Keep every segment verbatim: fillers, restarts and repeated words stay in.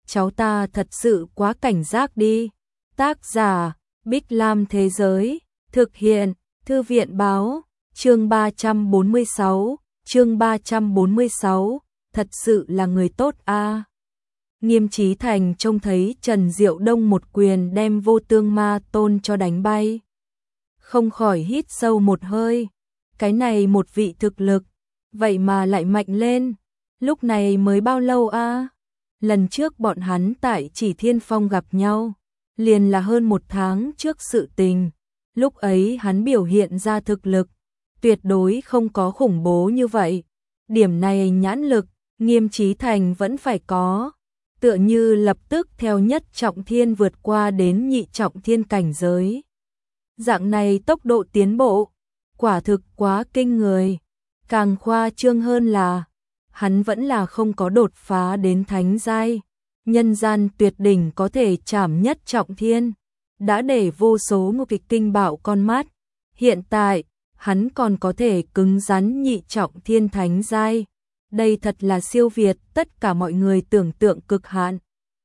cháu ta thật sự quá cảnh giác đi. Tác giả, Bích Lam Thế Giới, thực hiện, Thư viện Báo, chương ba trăm bốn mươi sáu, chương ba trăm bốn mươi sáu, thật sự là người tốt a. À. Nghiêm Chí Thành trông thấy Trần Diệu Đông một quyền đem Vô Tương Ma Tôn cho đánh bay. Không khỏi hít sâu một hơi, cái này một vị thực lực, vậy mà lại mạnh lên, lúc này mới bao lâu a? À? Lần trước bọn hắn tại Chỉ Thiên Phong gặp nhau, liền là hơn một tháng trước sự tình, lúc ấy hắn biểu hiện ra thực lực, tuyệt đối không có khủng bố như vậy, điểm này nhãn lực, Nghiêm Chí Thành vẫn phải có, tựa như lập tức theo nhất trọng thiên vượt qua đến nhị trọng thiên cảnh giới. Dạng này tốc độ tiến bộ, quả thực quá kinh người, càng khoa trương hơn là, hắn vẫn là không có đột phá đến thánh giai, nhân gian tuyệt đỉnh có thể chảm nhất trọng thiên, đã để vô số ngô kịch kinh bạo con mắt, hiện tại, hắn còn có thể cứng rắn nhị trọng thiên thánh giai, đây thật là siêu việt tất cả mọi người tưởng tượng cực hạn.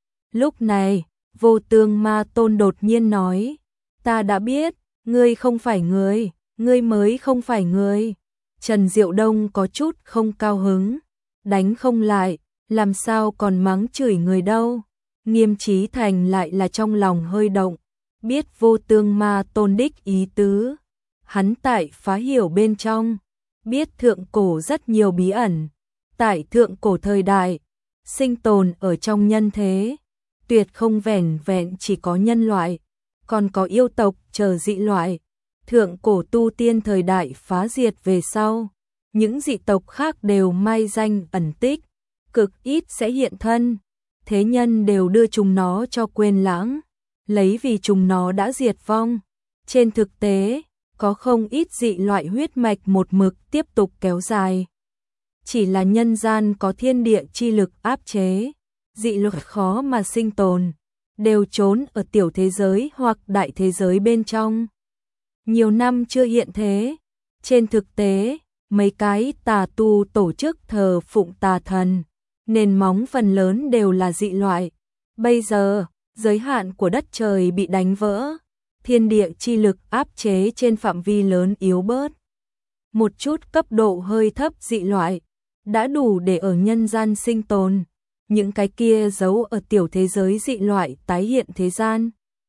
Lúc này, Vô Tương Ma Tôn đột nhiên nói, ta đã biết, ngươi không phải người, ngươi mới không phải người. Trần Diệu Đông có chút không cao hứng, đánh không lại, làm sao còn mắng chửi người đâu. Nghiêm Chí Thành lại là trong lòng hơi động, biết Vô Tương Ma Tôn đích ý tứ. Hắn tại phá hiểu bên trong, biết thượng cổ rất nhiều bí ẩn. Tại thượng cổ thời đại, sinh tồn ở trong nhân thế, tuyệt không vẻn vẹn chỉ có nhân loại, còn có yêu tộc chờ dị loại. Thượng cổ tu tiên thời đại phá diệt về sau, những dị tộc khác đều mai danh ẩn tích, cực ít sẽ hiện thân, thế nhân đều đưa chúng nó cho quên lãng, lấy vì chúng nó đã diệt vong. Trên thực tế, có không ít dị loại huyết mạch một mực tiếp tục kéo dài. Chỉ là nhân gian có thiên địa chi lực áp chế, dị lực khó mà sinh tồn, đều trốn ở tiểu thế giới hoặc đại thế giới bên trong. Nhiều năm chưa hiện thế, trên thực tế, mấy cái tà tu tổ chức thờ phụng tà thần, nền móng phần lớn đều là dị loại. Bây giờ, giới hạn của đất trời bị đánh vỡ, thiên địa chi lực áp chế trên phạm vi lớn yếu bớt. Một chút cấp độ hơi thấp dị loại, đã đủ để ở nhân gian sinh tồn, những cái kia giấu ở tiểu thế giới dị loại tái hiện thế gian.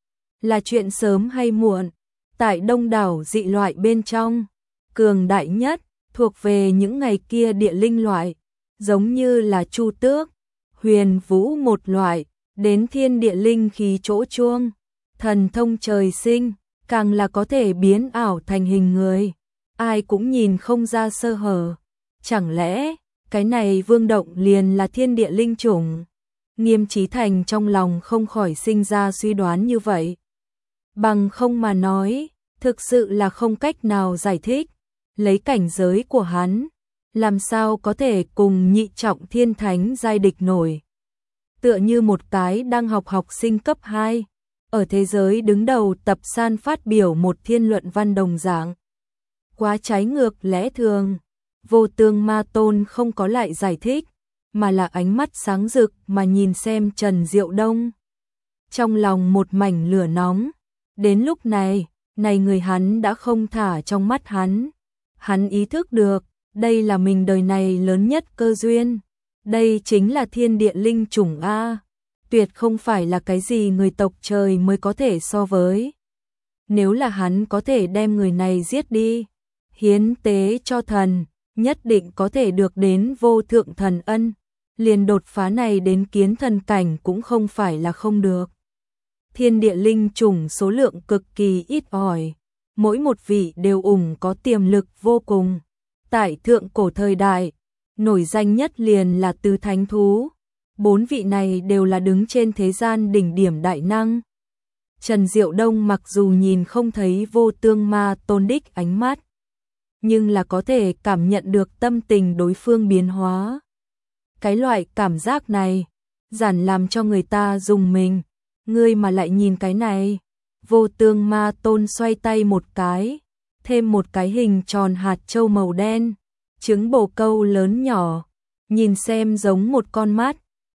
Là chuyện sớm hay muộn, tại đông đảo dị loại bên trong, cường đại nhất, thuộc về những ngày kia địa linh loại, giống như là Chu Tước, Huyền Vũ một loại, đến thiên địa linh khí chỗ chuông, thần thông trời sinh, càng là có thể biến ảo thành hình người, ai cũng nhìn không ra sơ hở. Chẳng lẽ, cái này Vương Động liền là thiên địa linh chủng? Nghiêm Chí Thành trong lòng không khỏi sinh ra suy đoán như vậy. Bằng không mà nói, thực sự là không cách nào giải thích, lấy cảnh giới của hắn, làm sao có thể cùng nhị trọng thiên thánh giai địch nổi. Tựa như một cái đang học học sinh cấp hai, ở thế giới đứng đầu tập san phát biểu một thiên luận văn đồng dạng. Quá trái ngược lẽ thường. Vô Tương Ma Tôn không có lại giải thích, mà là ánh mắt sáng rực mà nhìn xem Trần Diệu Đông. Trong lòng một mảnh lửa nóng, đến lúc này, này người hắn đã không thả trong mắt hắn. Hắn ý thức được, đây là mình đời này lớn nhất cơ duyên. Đây chính là thiên địa linh chủng A, tuyệt không phải là cái gì người tộc trời mới có thể so với. Nếu là hắn có thể đem người này giết đi, hiến tế cho thần, nhất định có thể được đến vô thượng thần ân, liền đột phá này đến kiến thần cảnh cũng không phải là không được. Thiên địa linh chủng số lượng cực kỳ ít ỏi, mỗi một vị đều ủng có tiềm lực vô cùng. Tại thượng cổ thời đại, nổi danh nhất liền là Tứ Thánh Thú, bốn vị này đều là đứng trên thế gian đỉnh điểm đại năng. Trần Diệu Đông mặc dù nhìn không thấy Vô Tương Ma Tôn đích ánh mắt, nhưng là có thể cảm nhận được tâm tình đối phương biến hóa. Cái loại cảm giác này, giản làm cho người ta rùng mình, ngươi mà lại nhìn cái này. Vô Tương Ma Tôn xoay tay một cái, thêm một cái hình tròn hạt châu màu đen, trứng bồ câu lớn nhỏ, nhìn xem giống một con mắt,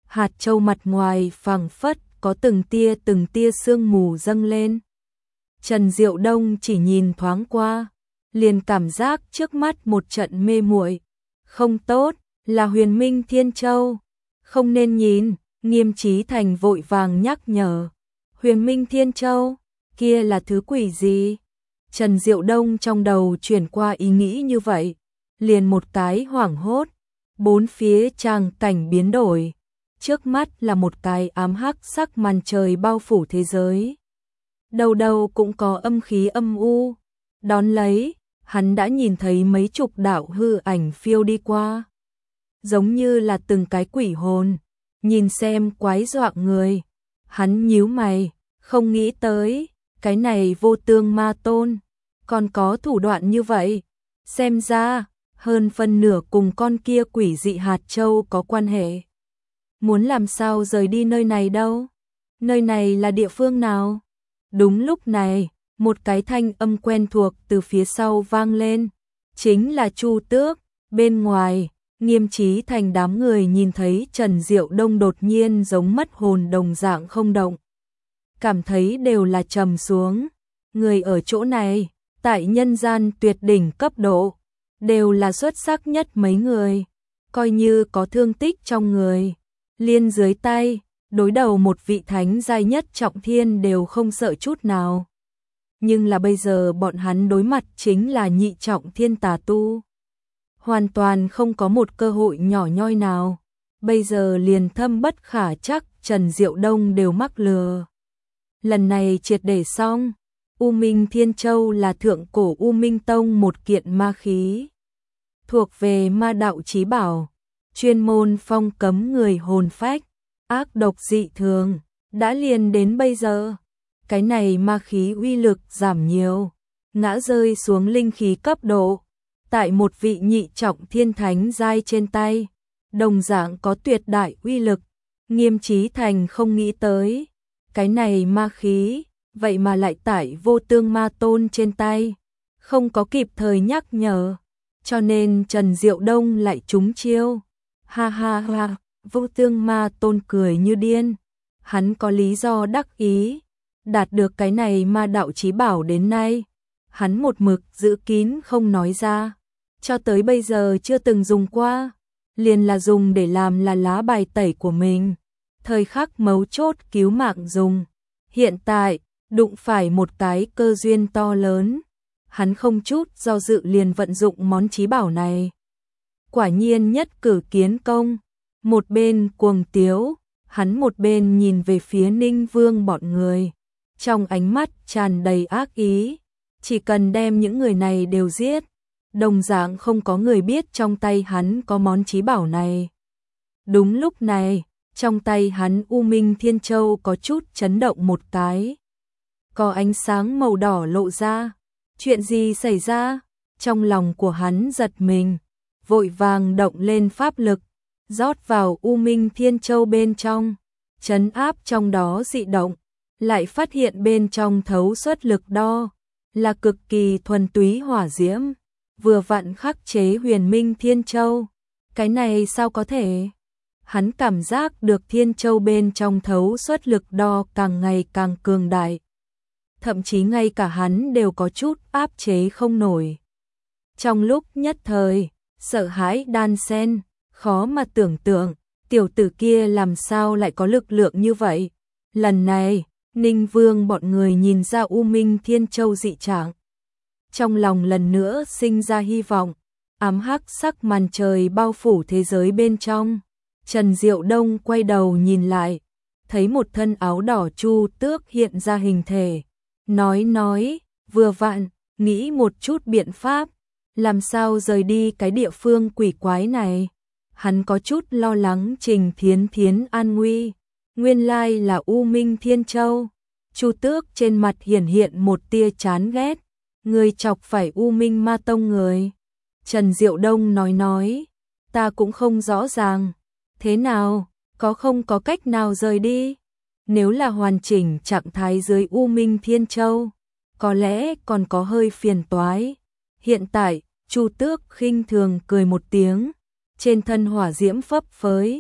hạt châu mặt ngoài phảng phất có từng tia từng tia sương mù dâng lên. Trần Diệu Đông chỉ nhìn thoáng qua, liền cảm giác trước mắt một trận mê muội. Không tốt, là Huyền Minh Thiên Châu, không nên nhìn. Nghiêm Chí Thành vội vàng nhắc nhở. Huyền Minh Thiên Châu, kia là thứ quỷ gì? Trần Diệu Đông trong đầu chuyển qua ý nghĩ như vậy, liền một cái hoảng hốt, bốn phía tràng cảnh biến đổi, trước mắt là một cái ám hắc sắc màn trời bao phủ thế giới. Đầu đầu cũng có âm khí âm u, đón lấy, hắn đã nhìn thấy mấy chục đạo hư ảnh phiêu đi qua, giống như là từng cái quỷ hồn, nhìn xem quái dọa người. Hắn nhíu mày, không nghĩ tới, cái này Vô Tương Ma Tôn còn có thủ đoạn như vậy, xem ra hơn phân nửa cùng con kia quỷ dị hạt châu có quan hệ. Muốn làm sao rời đi nơi này đâu? Nơi này là địa phương nào? Đúng lúc này, một cái thanh âm quen thuộc từ phía sau vang lên, chính là Chu Tước. Bên ngoài, Nghiêm Chí Thành đám người nhìn thấy Trần Diệu Đông đột nhiên giống mất hồn đồng dạng không động, cảm thấy đều là trầm xuống. Người ở chỗ này, tại nhân gian tuyệt đỉnh cấp độ, đều là xuất sắc nhất mấy người, coi như có thương tích trong người, liên dưới tay, đối đầu một vị thánh giai nhất trọng thiên đều không sợ chút nào. Nhưng là bây giờ bọn hắn đối mặt chính là nhị trọng thiên tà tu, hoàn toàn không có một cơ hội nhỏ nhoi nào, bây giờ liền thâm bất khả chắc Trần Diệu Đông đều mắc lừa. Lần này triệt để xong. U Minh Thiên Châu là thượng cổ U Minh Tông một kiện ma khí, thuộc về ma đạo chí bảo, chuyên môn phong cấm người hồn phách, ác độc dị thường, đã liền đến bây giờ. Cái này ma khí uy lực giảm nhiều, ngã rơi xuống linh khí cấp độ, tại một vị nhị trọng thiên thánh giai trên tay, đồng dạng có tuyệt đại uy lực. Nghiêm Chí Thành không nghĩ tới, cái này ma khí vậy mà lại tại Vô Tương Ma Tôn trên tay, không có kịp thời nhắc nhở, cho nên Trần Diệu Đông lại trúng chiêu. Ha ha ha, Vô Tương Ma Tôn cười như điên, hắn có lý do đắc ý, đạt được cái này ma đạo chí bảo đến nay, hắn một mực giữ kín không nói ra, cho tới bây giờ chưa từng dùng qua, liền là dùng để làm là lá bài tẩy của mình, thời khắc mấu chốt cứu mạng dùng. Hiện tại, đụng phải một cái cơ duyên to lớn, hắn không chút do dự liền vận dụng món chí bảo này. Quả nhiên nhất cử kiến công, một bên cuồng tiếu, hắn một bên nhìn về phía Ninh Vương bọn người, trong ánh mắt tràn đầy ác ý, chỉ cần đem những người này đều giết, đồng dạng không có người biết trong tay hắn có món chí bảo này. Đúng lúc này, trong tay hắn U Minh Thiên Châu có chút chấn động một cái, có ánh sáng màu đỏ lộ ra. Chuyện gì xảy ra? Trong lòng của hắn giật mình, vội vàng động lên pháp lực, rót vào U Minh Thiên Châu bên trong, trấn áp trong đó dị động, lại phát hiện bên trong thấu xuất lực đo, là cực kỳ thuần túy hỏa diễm, vừa vặn khắc chế Huyền Minh Thiên Châu. Cái này sao có thể? Hắn cảm giác được Thiên Châu bên trong thấu xuất lực đo càng ngày càng cường đại, thậm chí ngay cả hắn đều có chút áp chế không nổi. Trong lúc nhất thời, sợ hãi đan xen, khó mà tưởng tượng, tiểu tử kia làm sao lại có lực lượng như vậy. Lần này, Ninh Vương bọn người nhìn ra U Minh Thiên Châu dị trạng, trong lòng lần nữa sinh ra hy vọng. Ám hắc sắc màn trời bao phủ thế giới bên trong. Trần Diệu Đông quay đầu nhìn lại, thấy một thân áo đỏ Chu Tước hiện ra hình thể, nói nói, vừa vặn, nghĩ một chút biện pháp, làm sao rời đi cái địa phương quỷ quái này. Hắn có chút lo lắng Trình Thiến Thiến an nguy, nguyên lai là U Minh Thiên Châu. Chu Tước trên mặt hiển hiện một tia chán ghét, người chọc phải U Minh Ma Tông người. Trần Diệu Đông nói nói, ta cũng không rõ ràng, thế nào, có không có cách nào rời đi? Nếu là hoàn chỉnh trạng thái dưới U Minh Thiên Châu, có lẽ còn có hơi phiền toái. Hiện tại, Chu Tước khinh thường cười một tiếng, trên thân hỏa diễm phấp phới,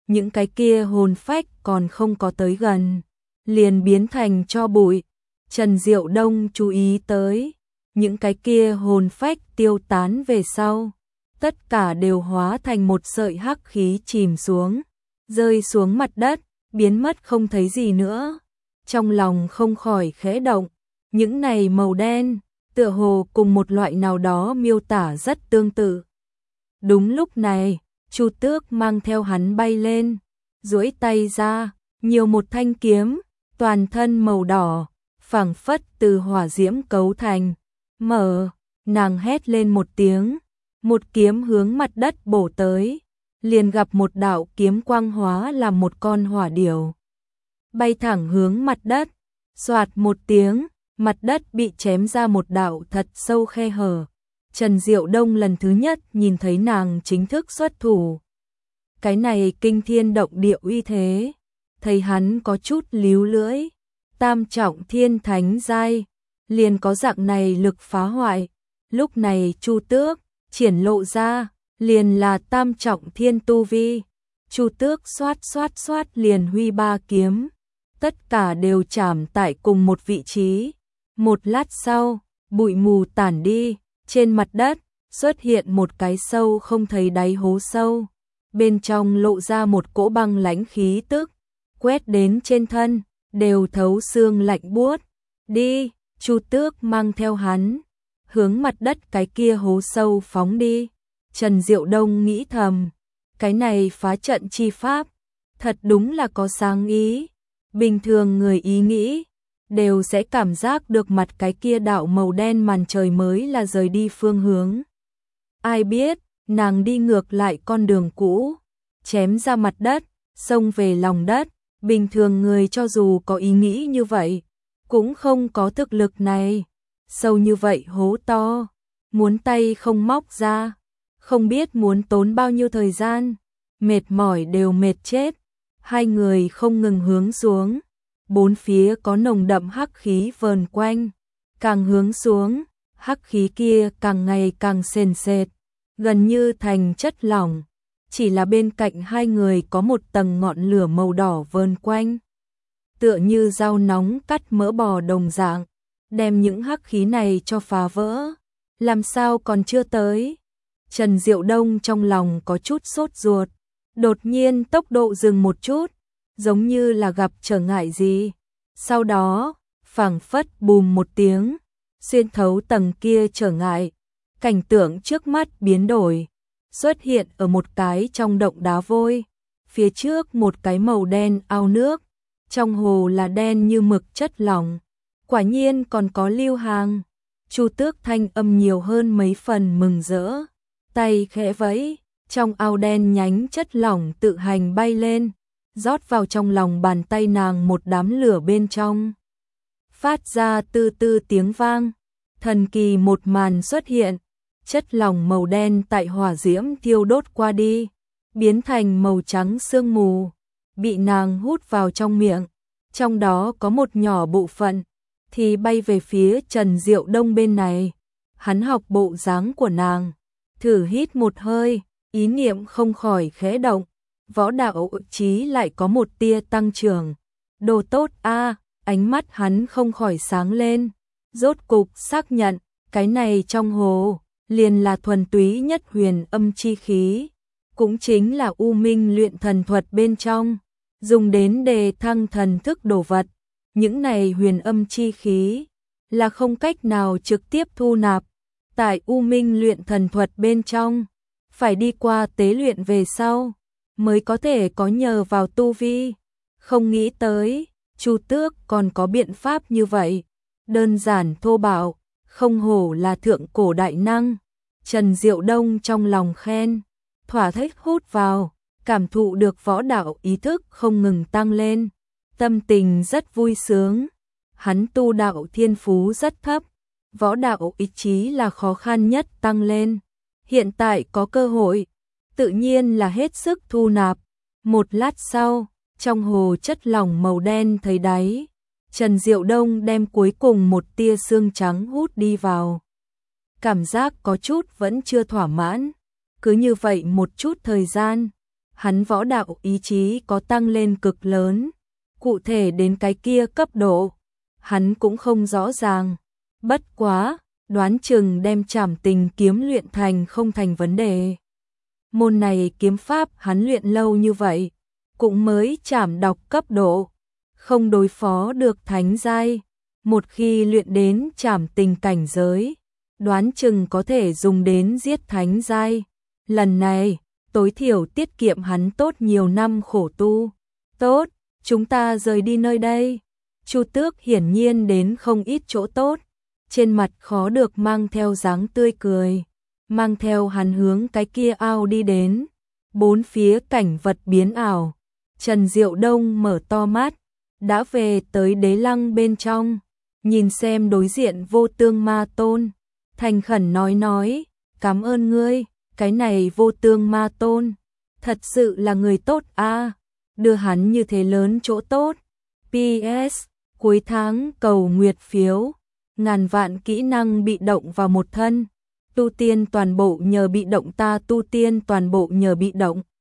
những cái kia hồn phách còn không có tới gần, liền biến thành tro bụi. Trần Diệu Đông chú ý tới, những cái kia hồn phách tiêu tán về sau, tất cả đều hóa thành một sợi hắc khí chìm xuống, rơi xuống mặt đất, biến mất không thấy gì nữa. Trong lòng không khỏi khẽ động, những này màu đen, tựa hồ cùng một loại nào đó miêu tả rất tương tự. Đúng lúc này, Chu Tước mang theo hắn bay lên, duỗi tay ra, nhiều một thanh kiếm, toàn thân màu đỏ, phảng phất từ hỏa diễm cấu thành. Mở, nàng hét lên một tiếng, một kiếm hướng mặt đất bổ tới, liền gặp một đạo kiếm quang hóa làm một con hỏa điểu. Bay thẳng hướng mặt đất, xoạt một tiếng, mặt đất bị chém ra một đạo thật sâu khe hở. Trần Diệu Đông lần thứ nhất nhìn thấy nàng chính thức xuất thủ. Cái này kinh thiên động địa uy thế, thấy hắn có chút líu lưỡi, tam trọng thiên thánh giai, liền có dạng này lực phá hoại. Lúc này Chu Tước triển lộ ra, liền là tam trọng thiên tu vi. Chu Tước xoát xoát xoát liền huy ba kiếm, tất cả đều chạm tại cùng một vị trí. Một lát sau, bụi mù tản đi, trên mặt đất xuất hiện một cái sâu không thấy đáy hố sâu, bên trong lộ ra một cỗ băng lãnh khí tức, quét đến trên thân, đều thấu xương lạnh buốt. Đi, Chu Tước mang theo hắn, hướng mặt đất cái kia hố sâu phóng đi. Trần Diệu Đông nghĩ thầm, cái này phá trận chi pháp, thật đúng là có sáng ý. Bình thường người ý nghĩ, đều sẽ cảm giác được mặt cái kia đạo màu đen màn trời mới là rời đi phương hướng. Ai biết, nàng đi ngược lại con đường cũ, chém ra mặt đất, xông về lòng đất. Bình thường người cho dù có ý nghĩ như vậy, cũng không có thực lực này. Sâu như vậy hố to, muốn tay không móc ra, không biết muốn tốn bao nhiêu thời gian, mệt mỏi đều mệt chết. Hai người không ngừng hướng xuống, bốn phía có nồng đậm hắc khí vờn quanh, càng hướng xuống, hắc khí kia càng ngày càng sền sệt, gần như thành chất lỏng. Chỉ là bên cạnh hai người có một tầng ngọn lửa màu đỏ vờn quanh, tựa như dao nóng cắt mỡ bò đồng dạng, đem những hắc khí này cho phá vỡ. Làm sao còn chưa tới? Trần Diệu Đông trong lòng có chút sốt ruột, đột nhiên tốc độ dừng một chút, giống như là gặp trở ngại gì. Sau đó, phảng phất bùm một tiếng, xuyên thấu tầng kia trở ngại, cảnh tượng trước mắt biến đổi, xuất hiện ở một cái trong động đá vôi, phía trước một cái màu đen ao nước, trong hồ là đen như mực chất lỏng, quả nhiên còn có lưu hàng. Chu Tước thanh âm nhiều hơn mấy phần mừng rỡ, tay khẽ vẫy, trong ao đen nhánh chất lỏng tự hành bay lên, rót vào trong lòng bàn tay nàng một đám lửa bên trong. Phát ra tư tư tiếng vang, thần kỳ một màn xuất hiện, chất lỏng màu đen tại hỏa diễm thiêu đốt qua đi, biến thành màu trắng sương mù, bị nàng hút vào trong miệng, trong đó có một nhỏ bộ phận thì bay về phía Trần Diệu Đông bên này. Hắn học bộ dáng của nàng, thử hít một hơi, ý niệm không khỏi khẽ động, võ đạo chí lại có một tia tăng trưởng. Đồ tốt a, ánh mắt hắn không khỏi sáng lên, rốt cục xác nhận, cái này trong hồ liền là thuần túy nhất huyền âm chi khí, cũng chính là U Minh luyện thần thuật bên trong, dùng đến đề thăng thần thức đồ vật. Những này huyền âm chi khí là không cách nào trực tiếp thu nạp tại U Minh luyện thần thuật bên trong, phải đi qua tế luyện về sau mới có thể có nhờ vào tu vi. Không nghĩ tới, Chu Tước còn có biện pháp như vậy, đơn giản thô bạo, không hổ là thượng cổ đại năng. Trần Diệu Đông trong lòng khen, thỏa thích hút vào, cảm thụ được võ đạo ý thức không ngừng tăng lên, tâm tình rất vui sướng. Hắn tu đạo thiên phú rất thấp, võ đạo ý chí là khó khăn nhất tăng lên, hiện tại có cơ hội, tự nhiên là hết sức thu nạp. Một lát sau, trong hồ chất lỏng màu đen thấy đáy, Trần Diệu Đông đem cuối cùng một tia xương trắng hút đi vào. Cảm giác có chút vẫn chưa thỏa mãn, cứ như vậy một chút thời gian, hắn võ đạo ý chí có tăng lên cực lớn. Cụ thể đến cái kia cấp độ, hắn cũng không rõ ràng. Bất quá, đoán chừng đem Trảm Tình kiếm luyện thành không thành vấn đề. Môn này kiếm pháp hắn luyện lâu như vậy, cũng mới Trảm đọc cấp độ, không đối phó được thánh giai. Một khi luyện đến Trảm Tình cảnh giới, đoán chừng có thể dùng đến giết thánh giai. Lần này, tối thiểu tiết kiệm hắn tốt nhiều năm khổ tu. Tốt, chúng ta rời đi nơi đây. Chu Tước hiển nhiên đến không ít chỗ tốt, trên mặt khó được mang theo dáng tươi cười, mang theo hắn hướng cái kia ao đi đến. Bốn phía cảnh vật biến ảo, Trần Diệu Đông mở to mắt, đã về tới đế lăng bên trong, nhìn xem đối diện Vô Tương Ma Tôn, thành khẩn nói nói, cảm ơn ngươi, cái này Vô Tương Ma Tôn, thật sự là người tốt a, đưa hắn như thế lớn chỗ tốt. pê ét, cuối tháng cầu nguyệt phiếu, ngàn vạn kỹ năng bị động vào một thân, tu tiên toàn bộ nhờ bị động ta tu tiên toàn bộ nhờ bị động.